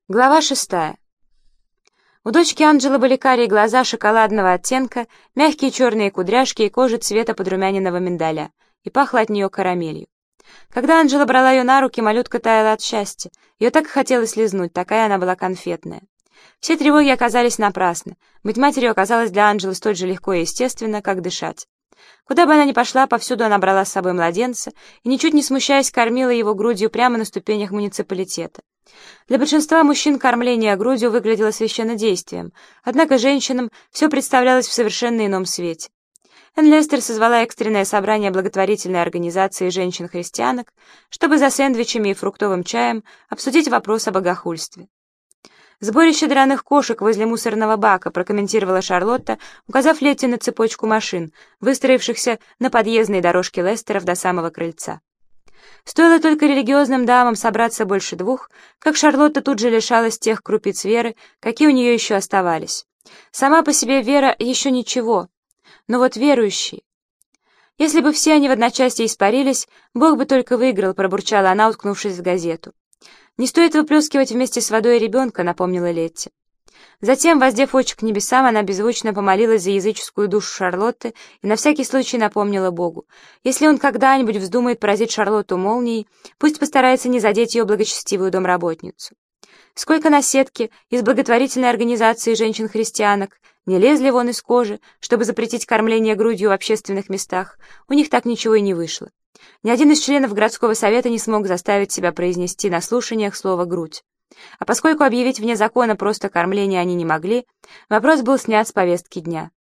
Глава 6. У дочки Анджелы были карие глаза шоколадного оттенка, мягкие черные кудряшки и кожа цвета подрумяненного миндаля, и пахло от нее карамелью. Когда Анджела брала ее на руки, малютка таяла от счастья. Ее так и хотелось лизнуть, такая она была конфетная. Все тревоги оказались напрасны. Быть матерью оказалось для Анджелы столь же легко и естественно, как дышать. Куда бы она ни пошла, повсюду она брала с собой младенца и, ничуть не смущаясь, кормила его грудью прямо на ступенях муниципалитета. Для большинства мужчин кормление грудью выглядело священнодействием, однако женщинам все представлялось в совершенно ином свете. Энн Лестер созвала экстренное собрание благотворительной организации женщин-христианок, чтобы за сэндвичами и фруктовым чаем обсудить вопрос о богохульстве. «Сборище драных кошек возле мусорного бака», прокомментировала Шарлотта, указав Летти на цепочку машин, выстроившихся на подъездной дорожке Лестеров до самого крыльца. Стоило только религиозным дамам собраться больше двух, как Шарлотта тут же лишалась тех крупиц веры, какие у нее еще оставались. Сама по себе вера еще ничего, но вот верующие... «Если бы все они в одночасье испарились, Бог бы только выиграл», — пробурчала она, уткнувшись в газету. «Не стоит выплескивать вместе с водой ребенка», — напомнила Летти. Затем, воздев очи к небесам, она беззвучно помолилась за языческую душу Шарлотты и на всякий случай напомнила Богу: если он когда-нибудь вздумает поразить Шарлотту молнией, пусть постарается не задеть ее благочестивую домработницу. Сколько на сетке из благотворительной организации женщин-христианок не лезли вон из кожи, чтобы запретить кормление грудью в общественных местах, у них так ничего и не вышло. Ни один из членов городского совета не смог заставить себя произнести на слушаниях слово «грудь». А поскольку объявить вне закона просто кормление они не могли, вопрос был снят с повестки дня.